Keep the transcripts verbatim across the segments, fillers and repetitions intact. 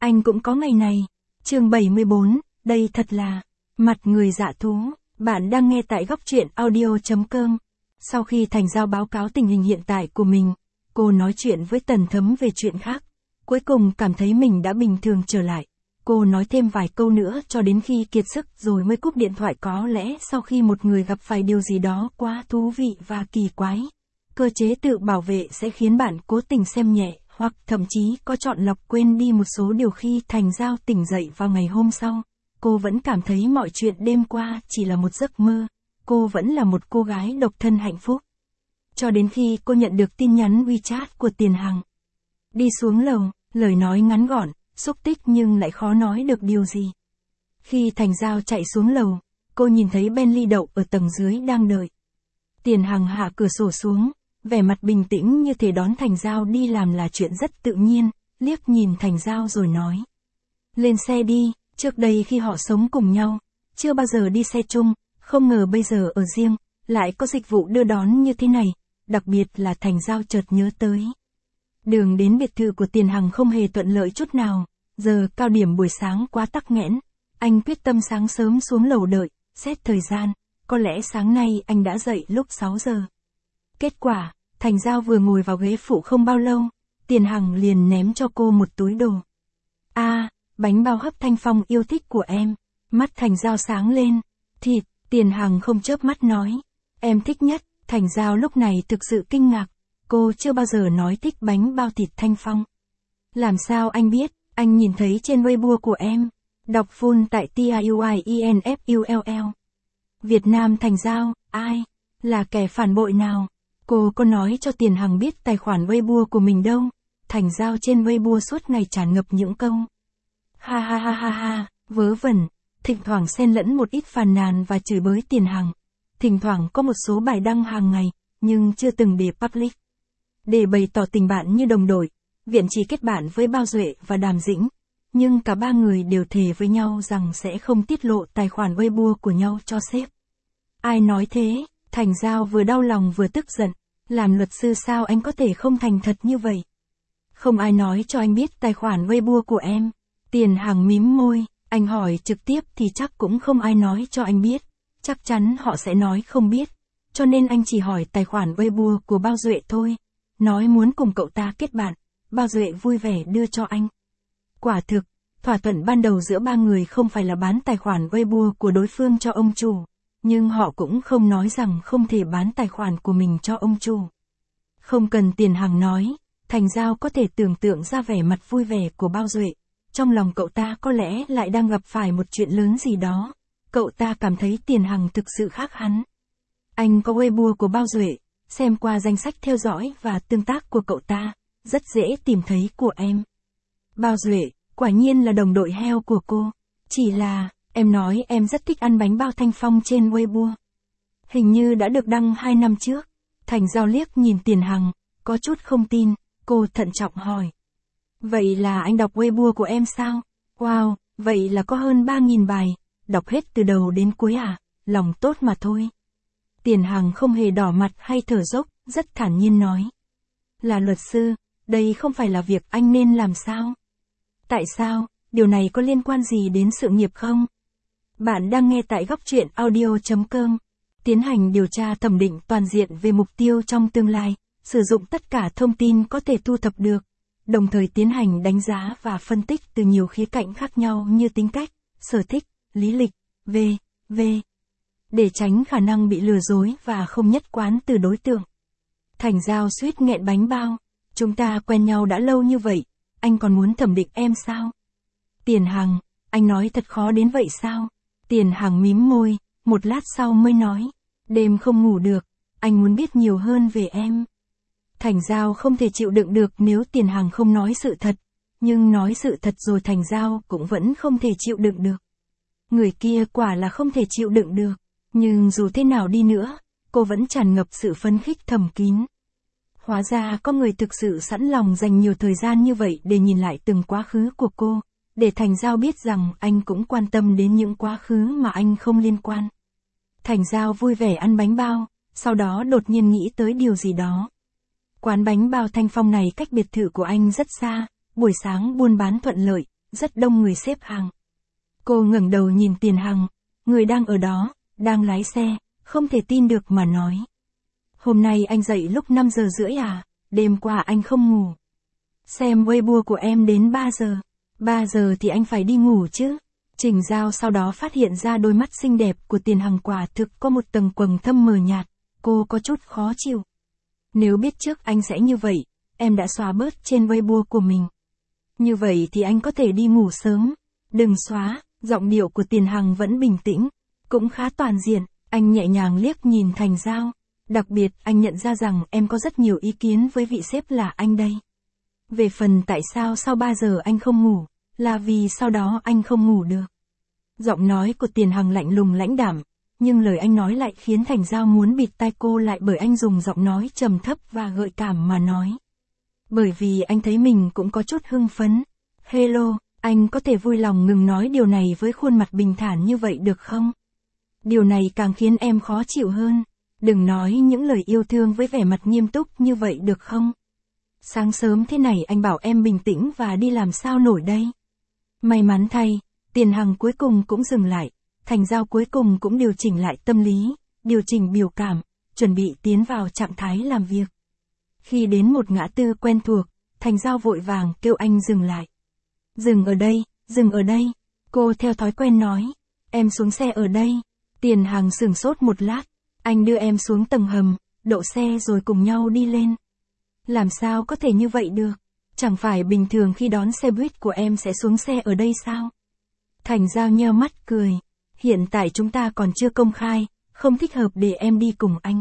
Anh cũng có ngày này. Chương bảy mươi bốn, đây thật là mặt người dạ thú. Bạn đang nghe tại góc truyện audio chấm com. Sau khi Thành Giao báo cáo tình hình hiện tại của mình, cô nói chuyện với Tần Thấm về chuyện khác. Cuối cùng cảm thấy mình đã bình thường trở lại. Cô nói thêm vài câu nữa cho đến khi kiệt sức rồi mới cúp điện thoại, có lẽ sau khi một người gặp phải điều gì đó quá thú vị và kỳ quái. Cơ chế tự bảo vệ sẽ khiến bạn cố tình xem nhẹ, hoặc thậm chí có chọn lọc quên đi một số điều. Khi Thành Giao tỉnh dậy vào ngày hôm sau, cô vẫn cảm thấy mọi chuyện đêm qua chỉ là một giấc mơ. Cô vẫn là một cô gái độc thân hạnh phúc. Cho đến khi cô nhận được tin nhắn WeChat của Tiền Hằng. Đi xuống lầu, lời nói ngắn gọn, xúc tích nhưng lại khó nói được điều gì. Khi Thành Giao chạy xuống lầu, cô nhìn thấy Bentley đậu ở tầng dưới đang đợi. Tiền Hằng hạ cửa sổ xuống, vẻ mặt bình tĩnh như thể đón Thành Giao đi làm là chuyện rất tự nhiên, liếc nhìn Thành Giao rồi nói. Lên xe đi, trước đây khi họ sống cùng nhau, chưa bao giờ đi xe chung, không ngờ bây giờ ở riêng, lại có dịch vụ đưa đón như thế này, đặc biệt là Thành Giao chợt nhớ tới. Đường đến biệt thự của Tiền Hằng không hề thuận lợi chút nào, giờ cao điểm buổi sáng quá tắc nghẽn, anh quyết tâm sáng sớm xuống lầu đợi, xét thời gian, có lẽ sáng nay anh đã dậy lúc sáu giờ. Kết quả, Thành Giao vừa ngồi vào ghế phụ không bao lâu, Tiền Hằng liền ném cho cô một túi đồ. A, à, bánh bao hấp Thanh Phong yêu thích của em. Mắt Thành Giao sáng lên. Thịt, Tiền Hằng không chớp mắt nói. Em thích nhất. Thành Giao lúc này thực sự kinh ngạc. Cô chưa bao giờ nói thích bánh bao thịt Thanh Phong. Làm sao anh biết? Anh nhìn thấy trên Weibo của em. Đọc full tại T I U I E N F U L L. Việt Nam. Thành Giao, ai? Là kẻ phản bội nào? Cô có nói cho Tiền Hằng biết tài khoản Weibo của mình đâu. Thành Giao trên Weibo suốt ngày tràn ngập những câu. Ha ha ha ha ha, vớ vẩn, thỉnh thoảng xen lẫn một ít phàn nàn và chửi bới Tiền Hằng. Thỉnh thoảng có một số bài đăng hàng ngày, nhưng chưa từng để public. Để bày tỏ tình bạn như đồng đội, Viện chỉ kết bạn với Bao Duệ và Đàm Dĩnh. Nhưng cả ba người đều thề với nhau rằng sẽ không tiết lộ tài khoản Weibo của nhau cho sếp. Ai nói thế? Thành Giao vừa đau lòng vừa tức giận. Làm luật sư sao anh có thể không thành thật như vậy? Không ai nói cho anh biết tài khoản Weibo của em. Tiền Hằng mím môi, anh hỏi trực tiếp thì chắc cũng không ai nói cho anh biết. Chắc chắn họ sẽ nói không biết. Cho nên anh chỉ hỏi tài khoản Weibo của Bao Duệ thôi. Nói muốn cùng cậu ta kết bạn. Bao Duệ vui vẻ đưa cho anh. Quả thực, thỏa thuận ban đầu giữa ba người không phải là bán tài khoản Weibo của đối phương cho ông chủ. Nhưng họ cũng không nói rằng không thể bán tài khoản của mình cho ông chủ. Không cần Tiền Hằng nói, Thành Giao có thể tưởng tượng ra vẻ mặt vui vẻ của Bao Duệ. Trong lòng cậu ta có lẽ lại đang gặp phải một chuyện lớn gì đó. Cậu ta cảm thấy Tiền Hằng thực sự khác hắn. Anh có Weibo của Bao Duệ, xem qua danh sách theo dõi và tương tác của cậu ta, rất dễ tìm thấy của em. Bao Duệ, quả nhiên là đồng đội heo của cô. Chỉ là, em nói em rất thích ăn bánh bao Thanh Phong trên Weibo. Hình như đã được đăng hai năm trước. Thành Giao liếc nhìn Tiền Hằng, có chút không tin, cô thận trọng hỏi. Vậy là anh đọc Weibo của em sao? Wow, vậy là có hơn ba nghìn bài, đọc hết từ đầu đến cuối à? Lòng tốt mà thôi. Tiền Hằng không hề đỏ mặt hay thở dốc, rất thản nhiên nói. Là luật sư, đây không phải là việc anh nên làm sao? Tại sao, điều này có liên quan gì đến sự nghiệp không? Bạn đang nghe tại góc truyện audio chấm com. Tiến hành điều tra thẩm định toàn diện về mục tiêu trong tương lai, sử dụng tất cả thông tin có thể thu thập được, đồng thời tiến hành đánh giá và phân tích từ nhiều khía cạnh khác nhau như tính cách, sở thích, lý lịch, vân vân để tránh khả năng bị lừa dối và không nhất quán từ đối tượng. Thành Giao suýt nghẹn bánh bao. Chúng ta quen nhau đã lâu như vậy, anh còn muốn thẩm định em sao? Tiền Hằng, anh nói thật khó đến vậy sao? Tiền Hằng mím môi, một lát sau mới nói. Đêm không ngủ được, anh muốn biết nhiều hơn về em. Thành Giao không thể chịu đựng được nếu Tiền Hằng không nói sự thật. Nhưng nói sự thật rồi Thành Giao cũng vẫn không thể chịu đựng được. Người kia quả là không thể chịu đựng được. Nhưng dù thế nào đi nữa, cô vẫn tràn ngập sự phấn khích thầm kín. Hóa ra có người thực sự sẵn lòng dành nhiều thời gian như vậy để nhìn lại từng quá khứ của cô, để Thành Giao biết rằng anh cũng quan tâm đến những quá khứ mà anh không liên quan. Thành Giao vui vẻ ăn bánh bao, sau đó đột nhiên nghĩ tới điều gì đó. Quán bánh bao Thanh Phong này cách biệt thự của anh rất xa, buổi sáng buôn bán thuận lợi, rất đông người xếp hàng. Cô ngẩng đầu nhìn Tiền Hằng, người đang ở đó, đang lái xe, không thể tin được mà nói. Hôm nay anh dậy lúc năm giờ rưỡi à, đêm qua anh không ngủ. Xem Weibo của em đến ba giờ, ba giờ thì anh phải đi ngủ chứ. Trình Giao sau đó phát hiện ra đôi mắt xinh đẹp của Tiền Hằng quả thực có một tầng quầng thâm mờ nhạt, cô có chút khó chịu. Nếu biết trước anh sẽ như vậy, em đã xóa bớt trên Weibo của mình. Như vậy thì anh có thể đi ngủ sớm. Đừng xóa, giọng điệu của Tiền Hằng vẫn bình tĩnh, cũng khá toàn diện, anh nhẹ nhàng liếc nhìn Thành Giao. Đặc biệt anh nhận ra rằng em có rất nhiều ý kiến với vị sếp là anh đây. Về phần tại sao sau ba giờ anh không ngủ, là vì sau đó anh không ngủ được. Giọng nói của Tiền Hằng lạnh lùng lãnh đạm, nhưng lời anh nói lại khiến Thành Giao muốn bịt tai cô lại bởi anh dùng giọng nói trầm thấp và gợi cảm mà nói. Bởi vì anh thấy mình cũng có chút hưng phấn. Hello, anh có thể vui lòng ngừng nói điều này với khuôn mặt bình thản như vậy được không? Điều này càng khiến em khó chịu hơn. Đừng nói những lời yêu thương với vẻ mặt nghiêm túc như vậy được không? Sáng sớm thế này anh bảo em bình tĩnh và đi làm sao nổi đây? May mắn thay, Tiền Hằng cuối cùng cũng dừng lại, Thành Giao cuối cùng cũng điều chỉnh lại tâm lý, điều chỉnh biểu cảm, chuẩn bị tiến vào trạng thái làm việc. Khi đến một ngã tư quen thuộc, Thành Giao vội vàng kêu anh dừng lại. Dừng ở đây, dừng ở đây, cô theo thói quen nói, em xuống xe ở đây. Tiền Hằng sửng sốt một lát, anh đưa em xuống tầng hầm, đậu xe rồi cùng nhau đi lên. Làm sao có thể như vậy được? Chẳng phải bình thường khi đón xe buýt của em sẽ xuống xe ở đây sao? Thành Giao nheo mắt cười. Hiện tại chúng ta còn chưa công khai, không thích hợp để em đi cùng anh.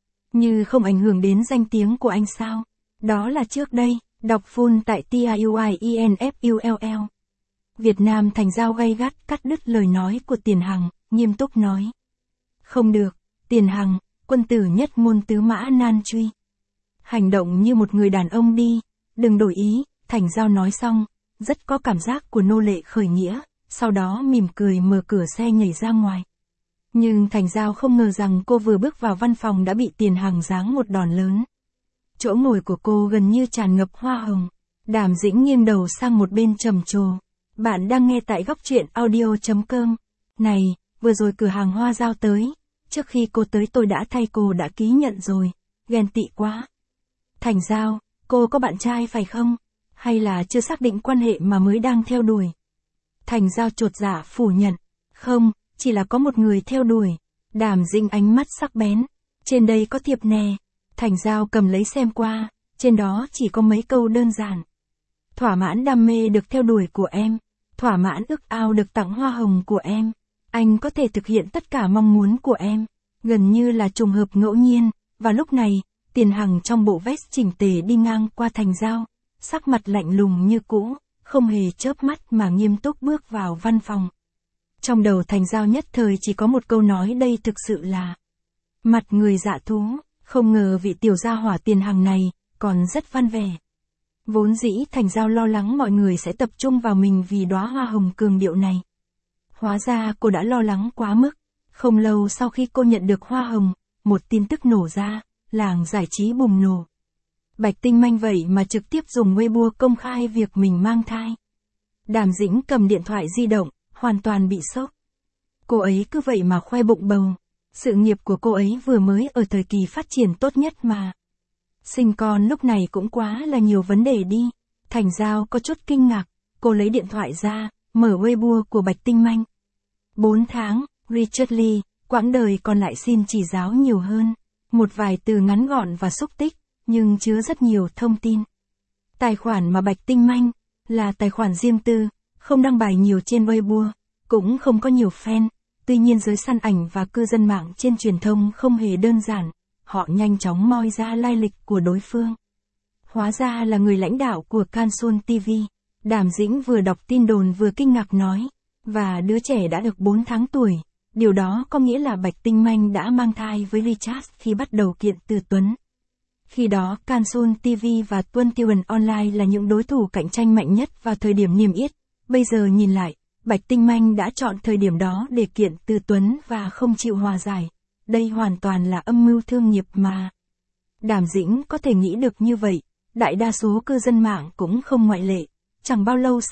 Như không ảnh hưởng đến danh tiếng của anh sao? Đó là trước đây, đọc full tại T I U I E N F U L L. Việt Nam. Thành Giao gay gắt cắt đứt lời nói của Tiền Hằng, nghiêm túc nói. Không được, Tiền Hằng, quân tử nhất ngôn tứ mã nan truy. Hành động như một người đàn ông đi, đừng đổi ý. Thành Giao nói xong, rất có cảm giác của nô lệ khởi nghĩa, sau đó mỉm cười mở cửa xe nhảy ra ngoài. Nhưng Thành Giao không ngờ rằng cô vừa bước vào văn phòng đã bị Tiền Hằng giáng một đòn lớn. Chỗ ngồi của cô gần như tràn ngập hoa hồng. Đàm Dĩnh nghiêng đầu sang một bên trầm trồ. Bạn đang nghe tại góc truyện audio chấm com. Này, vừa rồi cửa hàng hoa giao tới. Trước khi cô tới tôi đã thay cô đã ký nhận rồi. Ghen tị quá. Thành Giao, cô có bạn trai phải không? Hay là chưa xác định quan hệ mà mới đang theo đuổi? Thành Giao chột dạ phủ nhận. Không, chỉ là có một người theo đuổi. Đàm Dĩnh ánh mắt sắc bén. Trên đây có thiệp nè. Thành Giao cầm lấy xem qua. Trên đó chỉ có mấy câu đơn giản. Thỏa mãn đam mê được theo đuổi của em. Thỏa mãn ước ao được tặng hoa hồng của em. Anh có thể thực hiện tất cả mong muốn của em. Gần như là trùng hợp ngẫu nhiên. Và lúc này, Tiền Hằng trong bộ vest chỉnh tề đi ngang qua Thành Giao. Sắc mặt lạnh lùng như cũ, không hề chớp mắt mà nghiêm túc bước vào văn phòng. Trong đầu Thành Giao nhất thời chỉ có một câu nói đây thực sự là mặt người dạ thú. Không ngờ vị tiểu gia hỏa Tiền Hằng này còn rất văn vẻ. Vốn dĩ Thành Giao lo lắng mọi người sẽ tập trung vào mình vì đóa hoa hồng cường điệu này. Hóa ra cô đã lo lắng quá mức. Không lâu sau khi cô nhận được hoa hồng, một tin tức nổ ra, làng giải trí bùng nổ. Bạch Tinh Manh vậy mà trực tiếp dùng Weibo công khai việc mình mang thai. Đàm Dĩnh cầm điện thoại di động, hoàn toàn bị sốc. Cô ấy cứ vậy mà khoe bụng bầu. Sự nghiệp của cô ấy vừa mới ở thời kỳ phát triển tốt nhất mà. Sinh con lúc này cũng quá là nhiều vấn đề đi. Thành Giao có chút kinh ngạc, cô lấy điện thoại ra, mở Weibo của Bạch Tinh Manh. bốn tháng, Richard Lee, quãng đời còn lại xin chỉ giáo nhiều hơn. Một vài từ ngắn gọn và xúc tích, nhưng chứa rất nhiều thông tin. Tài khoản mà Bạch Tinh Manh, là tài khoản riêng tư, không đăng bài nhiều trên Weibo, cũng không có nhiều fan. Tuy nhiên giới săn ảnh và cư dân mạng trên truyền thông không hề đơn giản, họ nhanh chóng moi ra lai lịch của đối phương. Hóa ra là người lãnh đạo của Cansun ti vi. Đàm Dĩnh vừa đọc tin đồn vừa kinh ngạc nói, và đứa trẻ đã được bốn tháng tuổi. Điều đó có nghĩa là Bạch Tinh Manh đã mang thai với Richard khi bắt đầu kiện từ Tuấn. Khi đó Cansun ti vi và Tuân Tiêu Online là những đối thủ cạnh tranh mạnh nhất vào thời điểm niêm yết. Bây giờ nhìn lại, Bạch Tinh Manh đã chọn thời điểm đó để kiện từ Tuấn và không chịu hòa giải. Đây hoàn toàn là âm mưu thương nghiệp mà. Đàm Dĩnh có thể nghĩ được như vậy, đại đa số cư dân mạng cũng không ngoại lệ. Chẳng bao lâu sau,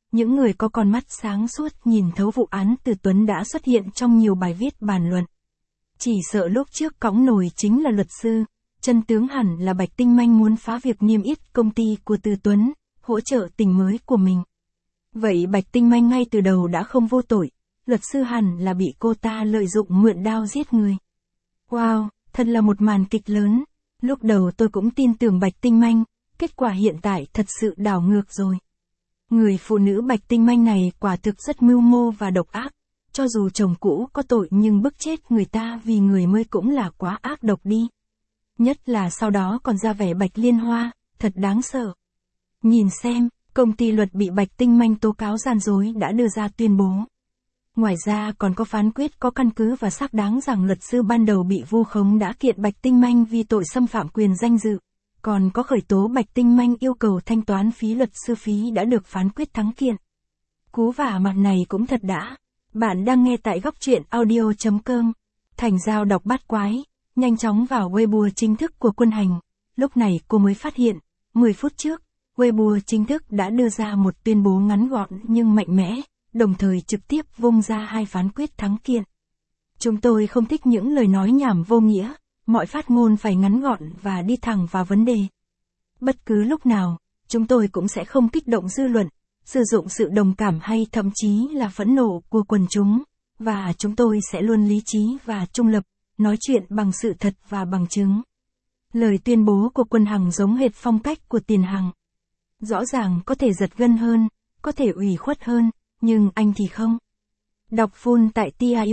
những người có con mắt sáng suốt nhìn thấu vụ án Từ Tuấn đã xuất hiện trong nhiều bài viết bàn luận. Chỉ sợ lúc trước cõng nổi chính là luật sư, chân tướng hẳn là Bạch Tinh Manh muốn phá việc niêm yết công ty của Từ Tuấn, hỗ trợ tình mới của mình. Vậy Bạch Tinh Manh ngay từ đầu đã không vô tội, luật sư hẳn là bị cô ta lợi dụng mượn đao giết người. Wow, thật là một màn kịch lớn. Lúc đầu tôi cũng tin tưởng Bạch Tinh Manh, kết quả hiện tại thật sự đảo ngược rồi. Người phụ nữ Bạch Tinh Manh này quả thực rất mưu mô và độc ác, cho dù chồng cũ có tội nhưng bức chết người ta vì người mới cũng là quá ác độc đi. Nhất là sau đó còn ra vẻ Bạch Liên Hoa, thật đáng sợ. Nhìn xem, công ty luật bị Bạch Tinh Manh tố cáo gian dối đã đưa ra tuyên bố. Ngoài ra còn có phán quyết có căn cứ và xác đáng rằng luật sư ban đầu bị vu khống đã kiện Bạch Tinh Manh vì tội xâm phạm quyền danh dự. Còn có khởi tố Bạch Tinh Manh yêu cầu thanh toán phí luật sư phí đã được phán quyết thắng kiện. Cú vả mặt này cũng thật đã. Bạn đang nghe tại góc truyện audio chấm com. Thành Giao đọc bát quái, nhanh chóng vào Weibo chính thức của Quân Hành. Lúc này cô mới phát hiện, mười phút trước, Weibo chính thức đã đưa ra một tuyên bố ngắn gọn nhưng mạnh mẽ, đồng thời trực tiếp vung ra hai phán quyết thắng kiện. Chúng tôi không thích những lời nói nhảm vô nghĩa, mọi phát ngôn phải ngắn gọn và đi thẳng vào vấn đề. Bất cứ lúc nào, chúng tôi cũng sẽ không kích động dư luận, sử dụng sự đồng cảm hay thậm chí là phẫn nộ của quần chúng, và chúng tôi sẽ luôn lý trí và trung lập, nói chuyện bằng sự thật và bằng chứng. Lời tuyên bố của Quân Hằng giống hệt phong cách của Tiền Hằng. Rõ ràng có thể giật gân hơn, có thể ủy khuất hơn, nhưng anh thì không. Đọc full tại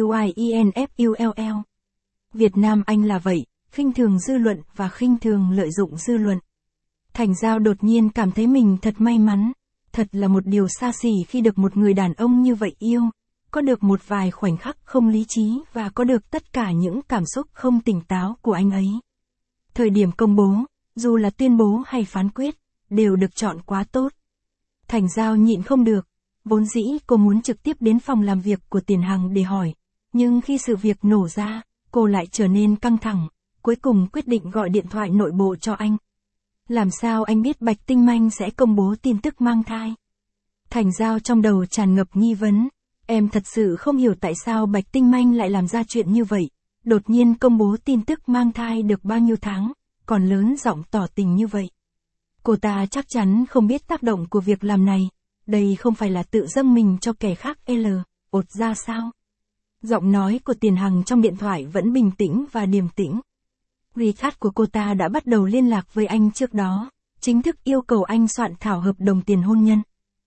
tiuinfull. Việt Nam anh là vậy, khinh thường dư luận và khinh thường lợi dụng dư luận. Thành Giao đột nhiên cảm thấy mình thật may mắn, thật là một điều xa xỉ khi được một người đàn ông như vậy yêu, có được một vài khoảnh khắc không lý trí và có được tất cả những cảm xúc không tỉnh táo của anh ấy. Thời điểm công bố, dù là tuyên bố hay phán quyết, đều được chọn quá tốt. Thành Giao nhịn không được, vốn dĩ cô muốn trực tiếp đến phòng làm việc của Tiền Hằng để hỏi, nhưng khi sự việc nổ ra, cô lại trở nên căng thẳng, cuối cùng quyết định gọi điện thoại nội bộ cho anh. Làm sao anh biết Bạch Tinh Manh sẽ công bố tin tức mang thai? Thành Giao trong đầu tràn ngập nghi vấn, em thật sự không hiểu tại sao Bạch Tinh Manh lại làm ra chuyện như vậy, đột nhiên công bố tin tức mang thai được bao nhiêu tháng, còn lớn giọng tỏ tình như vậy. Cô ta chắc chắn không biết tác động của việc làm này, đây không phải là tự dâng mình cho kẻ khác L, ột ra sao? Giọng nói của Tiền Hằng trong điện thoại vẫn bình tĩnh và điềm tĩnh. Richard của cô ta đã bắt đầu liên lạc với anh trước đó, chính thức yêu cầu anh soạn thảo hợp đồng tiền hôn nhân.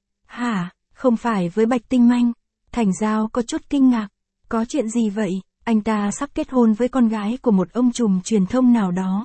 Hả, không phải với Bạch Tinh Manh? Thành Giao có chút kinh ngạc, có chuyện gì vậy? Anh ta sắp kết hôn với con gái của một ông trùm truyền thông nào đó.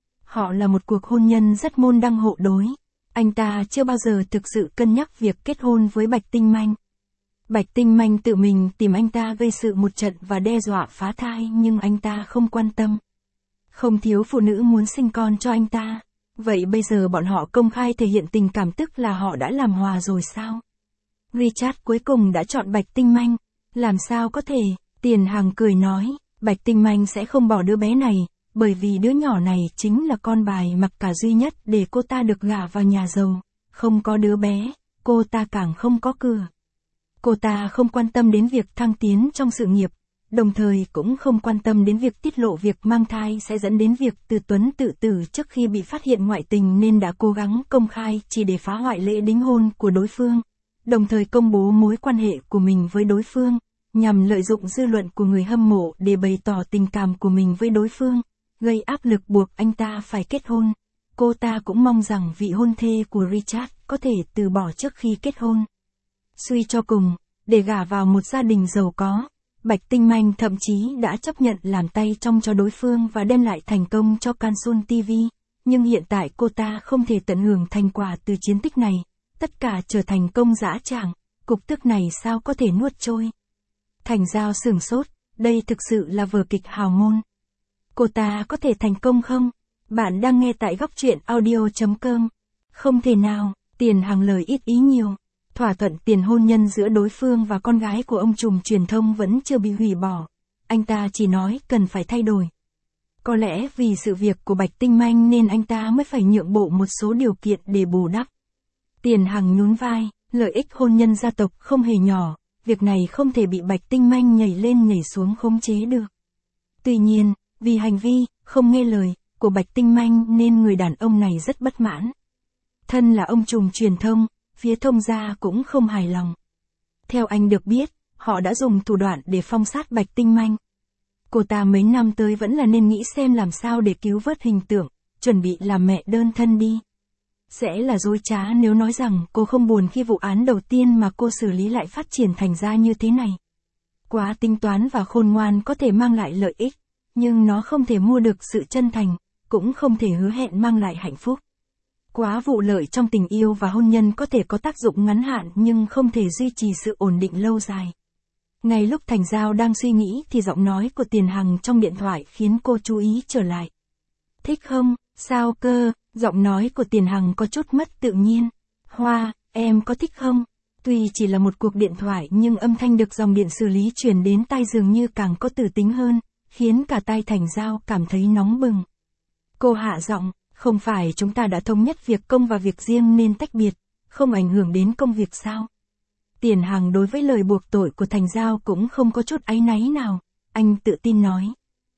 Họ là một cuộc hôn nhân rất môn đăng hộ đối. Anh ta chưa bao giờ thực sự cân nhắc việc kết hôn với Bạch Tinh Manh. Bạch Tinh Manh tự mình tìm anh ta gây sự một trận và đe dọa phá thai nhưng anh ta không quan tâm. Không thiếu phụ nữ muốn sinh con cho anh ta. Vậy bây giờ bọn họ công khai thể hiện tình cảm tức là họ đã làm hòa rồi sao? Richard cuối cùng đã chọn Bạch Tinh Manh. Làm sao có thể? Tiền Hằng cười nói, Bạch Tinh Manh sẽ không bỏ đứa bé này, bởi vì đứa nhỏ này chính là con bài mặc cả duy nhất để cô ta được gả vào nhà giàu. Không có đứa bé, cô ta càng không có cửa. Cô ta không quan tâm đến việc thăng tiến trong sự nghiệp, đồng thời cũng không quan tâm đến việc tiết lộ việc mang thai sẽ dẫn đến việc Từ Tuấn tự tử trước khi bị phát hiện ngoại tình nên đã cố gắng công khai chỉ để phá hoại lễ đính hôn của đối phương, đồng thời công bố mối quan hệ của mình với đối phương, nhằm lợi dụng dư luận của người hâm mộ để bày tỏ tình cảm của mình với đối phương, gây áp lực buộc anh ta phải kết hôn. Cô ta cũng mong rằng vị hôn thê của Richard có thể từ bỏ trước khi kết hôn. Suy cho cùng, để gả vào một gia đình giàu có, Bạch Tinh Manh thậm chí đã chấp nhận làm tay trong cho đối phương và đem lại thành công cho Cansun ti vi, nhưng hiện tại cô ta không thể tận hưởng thành quả từ chiến tích này, tất cả trở thành công dã tràng, cục tức này sao có thể nuốt trôi. Thành Giao sửng sốt, đây thực sự là vở kịch hào môn. Cô ta có thể thành công không? Bạn đang nghe tại góc truyện audio chấm com. Không thể nào, Tiền Hằng lời ít ý nhiều. Thỏa thuận tiền hôn nhân giữa đối phương và con gái của ông trùm truyền thông vẫn chưa bị hủy bỏ. Anh ta chỉ nói cần phải thay đổi. Có lẽ vì sự việc của Bạch Tinh Manh nên anh ta mới phải nhượng bộ một số điều kiện để bù đắp. Tiền Hằng nhún vai, Lợi ích hôn nhân gia tộc không hề nhỏ, việc này không thể bị Bạch Tinh Manh nhảy lên nhảy xuống khống chế được. Tuy nhiên, vì hành vi, không nghe lời, của Bạch Tinh Manh nên người đàn ông này rất bất mãn. Thân là ông trùm truyền thông, phía Thông gia cũng không hài lòng. Theo anh được biết, họ đã dùng thủ đoạn để phong sát Bạch Tinh Manh. Cô ta mấy năm tới vẫn là nên nghĩ xem làm sao để cứu vớt hình tượng, chuẩn bị làm mẹ đơn thân đi. Sẽ là dối trá nếu nói rằng cô không buồn khi vụ án đầu tiên mà cô xử lý lại phát triển thành ra như thế này. Quá tính toán và khôn ngoan có thể mang lại lợi ích, nhưng nó không thể mua được sự chân thành, cũng không thể hứa hẹn mang lại hạnh phúc. Quá vụ lợi trong tình yêu và hôn nhân có thể có tác dụng ngắn hạn nhưng không thể duy trì sự ổn định lâu dài. Ngay lúc Thành Giao đang suy nghĩ thì giọng nói của Tiền Hằng trong điện thoại khiến cô chú ý trở lại. Thích không? Sao cơ? Giọng nói của Tiền Hằng có chút mất tự nhiên. Hoa, em có thích không? Tuy chỉ là một cuộc điện thoại nhưng âm thanh được dòng điện xử lý truyền đến tai dường như càng có từ tính hơn, khiến cả tai Thành Giao cảm thấy nóng bừng. Cô hạ giọng, không phải chúng ta đã thống nhất việc công và việc riêng nên tách biệt, không ảnh hưởng đến công việc sao? Tiền Hằng đối với lời buộc tội của Thành Giao cũng không có chút áy náy nào, anh tự tin nói.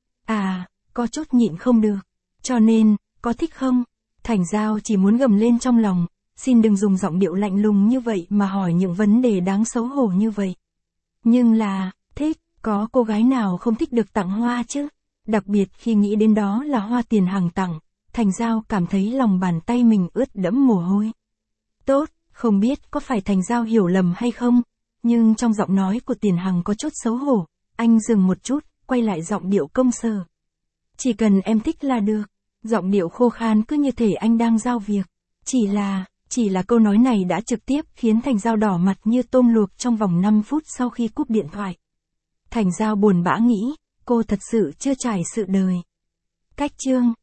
À, có chút nhịn không được, cho nên, có thích không? Thành Giao chỉ muốn gầm lên trong lòng, xin đừng dùng giọng điệu lạnh lùng như vậy mà hỏi những vấn đề đáng xấu hổ như vậy. Nhưng là, thích, có cô gái nào không thích được tặng hoa chứ? Đặc biệt khi nghĩ đến đó là hoa Tiền Hằng tặng, Thành Giao cảm thấy lòng bàn tay mình ướt đẫm mồ hôi. Tốt, không biết có phải Thành Giao hiểu lầm hay không, nhưng trong giọng nói của Tiền Hằng có chút xấu hổ, anh dừng một chút, quay lại giọng điệu công sở. Chỉ cần em thích là được, giọng điệu khô khan cứ như thể anh đang giao việc. Chỉ là, chỉ là câu nói này đã trực tiếp khiến Thành Giao đỏ mặt như tôm luộc trong vòng năm phút sau khi cúp điện thoại. Thành Giao buồn bã nghĩ, cô thật sự chưa trải sự đời. Cách chương